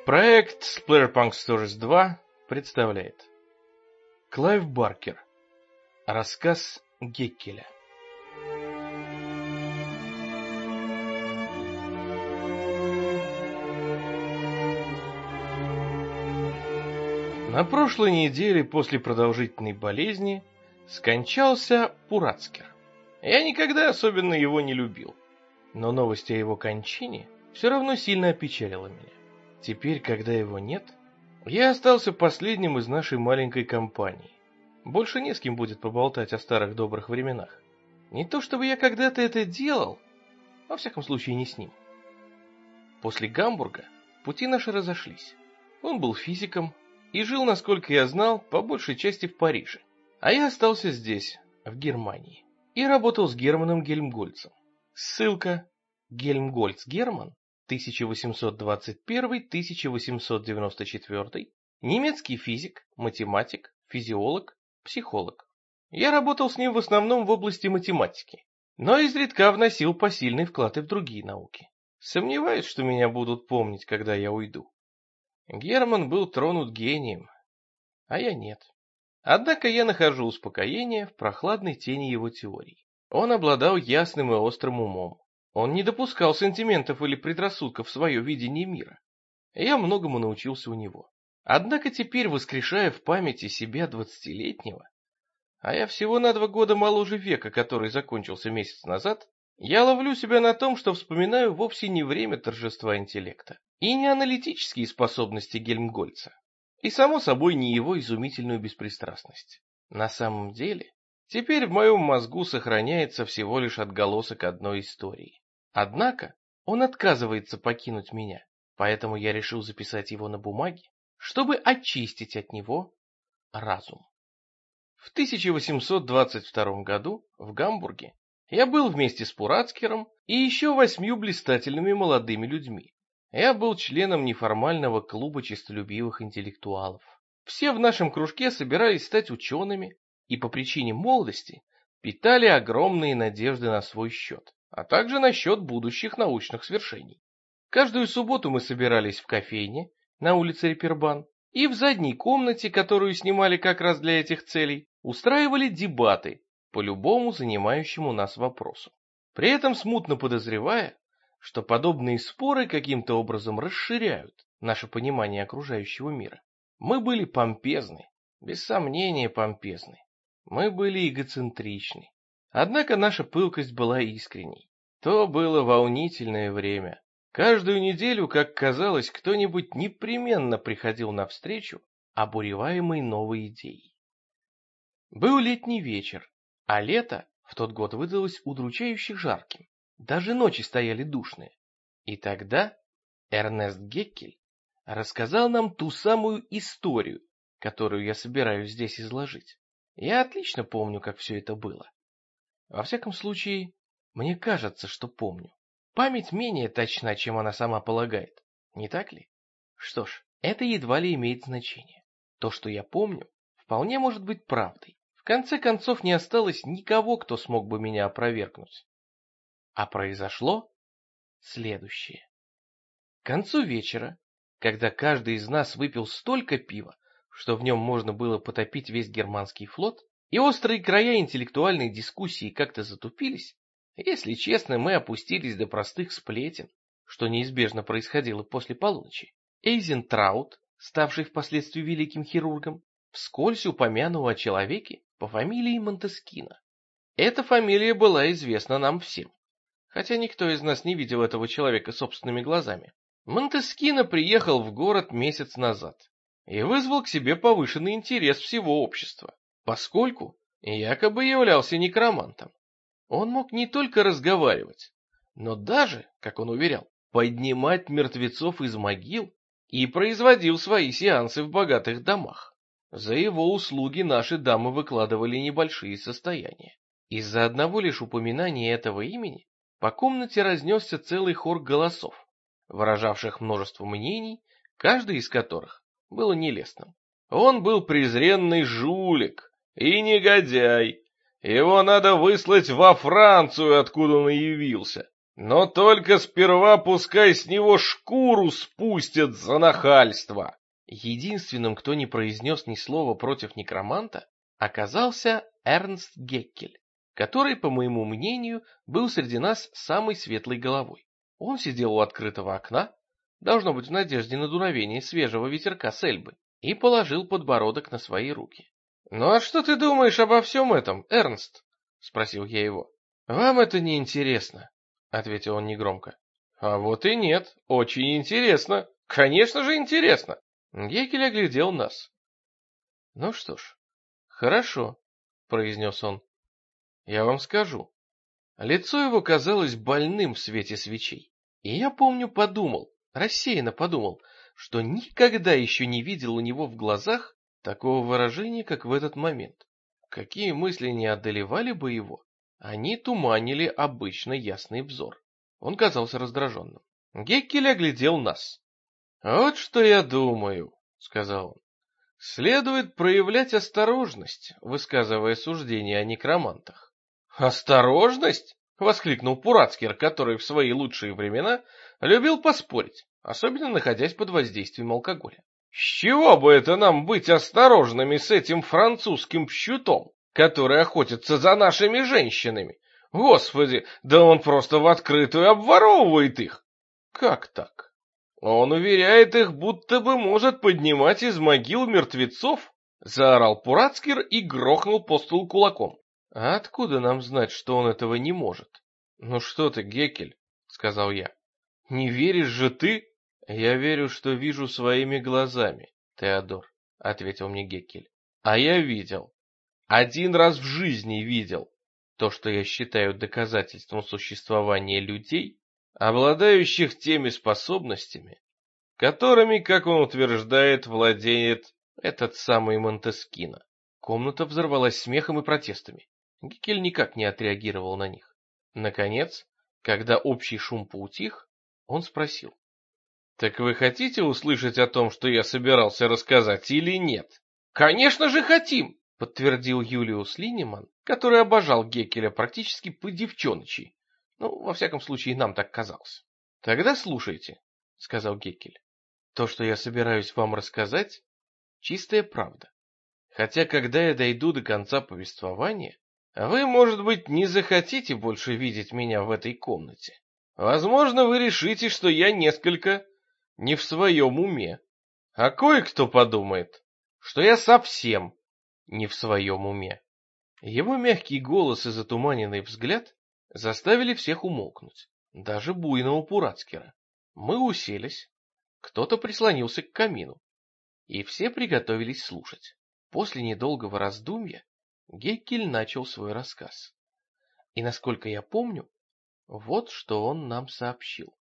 Проект Splatterpunk Stories 2 представляет Клайв Баркер. Рассказ Геккеля. На прошлой неделе после продолжительной болезни скончался Пурацкер. Я никогда особенно его не любил, но новость о его кончине все равно сильно опечалила меня. Теперь, когда его нет, я остался последним из нашей маленькой компании. Больше не с кем будет поболтать о старых добрых временах. Не то чтобы я когда-то это делал, во всяком случае не с ним. После Гамбурга пути наши разошлись. Он был физиком и жил, насколько я знал, по большей части в Париже. А я остался здесь, в Германии, и работал с Германом Гельмгольцем. Ссылка: Гельмгольц Герман, 1821-1894, немецкий физик, математик, физиолог, психолог. Я работал с ним в основном в области математики, но изредка вносил посильный вклад и в другие науки. Сомневаюсь, что меня будут помнить, когда я уйду. Герман был тронут гением, а я нет. Однако я нахожу успокоение в прохладной тени его теорий. Он обладал ясным и острым умом. Он не допускал сантиментов или предрассудков в свое видение мира. Я многому научился у него. Однако теперь, воскрешая в памяти себя 20-летнего, а я всего на 2 года моложе века, который закончился месяц назад, я ловлю себя на том, что вспоминаю вовсе не время торжества интеллекта и не аналитические способности Гельмгольца, и, само собой, не его изумительную беспристрастность. На самом деле, теперь в моем мозгу сохраняется всего лишь отголосок одной истории. Однако он отказывается покинуть меня, поэтому я решил записать его на бумаге, чтобы очистить от него разум. В 1822 году в Гамбурге я был вместе с Пурацкером и еще 8 блистательными молодыми людьми. Я был членом неформального клуба честолюбивых интеллектуалов. Все в нашем кружке собирались стать учеными и по причине молодости питали огромные надежды на свой счет, а также на счет будущих научных свершений. Каждую субботу мы собирались в кофейне на улице Репербан и в задней комнате, которую снимали как раз для этих целей, устраивали дебаты по любому занимающему нас вопросу. При этом смутно подозревая, что подобные споры каким-то образом расширяют наше понимание окружающего мира. Мы были помпезны, без сомнения помпезны. Мы были эгоцентричны. Однако наша пылкость была искренней. То было волнительное время. Каждую неделю, как казалось, кто-нибудь непременно приходил навстречу, обуреваемый новой идеей. Был летний вечер, а лето в тот год выдалось удручающе жарким. Даже ночи стояли душные. И тогда Эрнест Геккель рассказал нам ту самую историю, которую я собираюсь здесь изложить. Я отлично помню, как все это было. Во всяком случае, мне кажется, что помню. Память менее точна, чем она сама полагает, не так ли? Что ж, это едва ли имеет значение. То, что я помню, вполне может быть правдой. В конце концов, не осталось никого, кто смог бы меня опровергнуть. А произошло следующее. К концу вечера, когда каждый из нас выпил столько пива, что в нем можно было потопить весь германский флот, и острые края интеллектуальной дискуссии как-то затупились, если честно, мы опустились до простых сплетен, что неизбежно происходило после полуночи. Эйзентраут, ставший впоследствии великим хирургом, вскользь упомянул о человеке по фамилии Монтескино. Эта фамилия была известна нам всем, хотя никто из нас не видел этого человека собственными глазами. Монтескино приехал в город месяц назад и вызвал к себе повышенный интерес всего общества, поскольку якобы являлся некромантом. Он мог не только разговаривать, но даже, как он уверял, поднимать мертвецов из могил и производил свои сеансы в богатых домах. За его услуги наши дамы выкладывали небольшие состояния. Из-за одного лишь упоминания этого имени по комнате разнесся целый хор голосов, выражавших множество мнений, каждый из которых было нелестным. Он был презренный жулик и негодяй. Его надо выслать во Францию, откуда он явился. Но только сперва пускай с него шкуру спустят за нахальство. Единственным, кто не произнес ни слова против некроманта, оказался Эрнст Геккель, который, по моему мнению, был среди нас самой светлой головой. Он сидел у открытого окна, должно быть в надежде на дуновение свежего ветерка с Эльбы, и положил подбородок на свои руки. «Ну а что ты думаешь обо всем этом, Эрнст?» — спросил я его. «Вам это не интересно», — ответил он негромко. «А вот и нет, очень интересно. Конечно же интересно». Геккель оглядел нас. «Ну что ж, хорошо», — произнес он. «Я вам скажу». Лицо его казалось больным в свете свечей. И я помню, рассеянно подумал, что никогда еще не видел у него в глазах такого выражения, как в этот момент. Какие мысли не одолевали бы его, они туманили обычно ясный взор. Он казался раздраженным. Геккель оглядел нас. «Вот что я думаю», — сказал он. «Следует проявлять осторожность, высказывая суждения о некромантах». «Осторожность?» — воскликнул Пурацкер, который в свои лучшие времена любил поспорить, особенно находясь под воздействием алкоголя. «С чего бы это нам быть осторожными с этим французским пщутом, который охотится за нашими женщинами? Господи, да он просто в открытую обворовывает их!» «Как так?» «Он уверяет их, будто бы может поднимать из могил мертвецов», — заорал Пурацкер и грохнул по столу кулаком. «А откуда нам знать, что он этого не может?» «Ну что ты, Геккель», — сказал я. «Не веришь же ты?» «Я верю, что вижу своими глазами, Теодор», — ответил мне Геккель. «А я видел. Один раз в жизни видел. То, что я считаю доказательством существования людей, обладающих теми способностями, которыми, как он утверждает, владеет этот самый Монтескино». Комната взорвалась смехом и протестами. Геккель никак не отреагировал на них. Наконец, когда общий шум поутих, он спросил. «Так вы хотите услышать о том, что я собирался рассказать, или нет?» «Конечно же хотим!» — подтвердил Юлиус Линнеман, который обожал Геккеля практически по-девчоночи. Ну, во всяком случае, нам так казалось. «Тогда слушайте», — сказал Геккель. «То, что я собираюсь вам рассказать, чистая правда. Хотя, когда я дойду до конца повествования, вы, может быть, не захотите больше видеть меня в этой комнате. Возможно, вы решите, что я несколько не в своем уме. А кое-кто подумает, что я совсем не в своем уме». Его мягкий голос и затуманенный взгляд заставили всех умолкнуть, даже буйного Пурацкера. Мы уселись, кто-то прислонился к камину, и все приготовились слушать. После недолгого раздумья Геккель начал свой рассказ. И, насколько я помню, вот что он нам сообщил.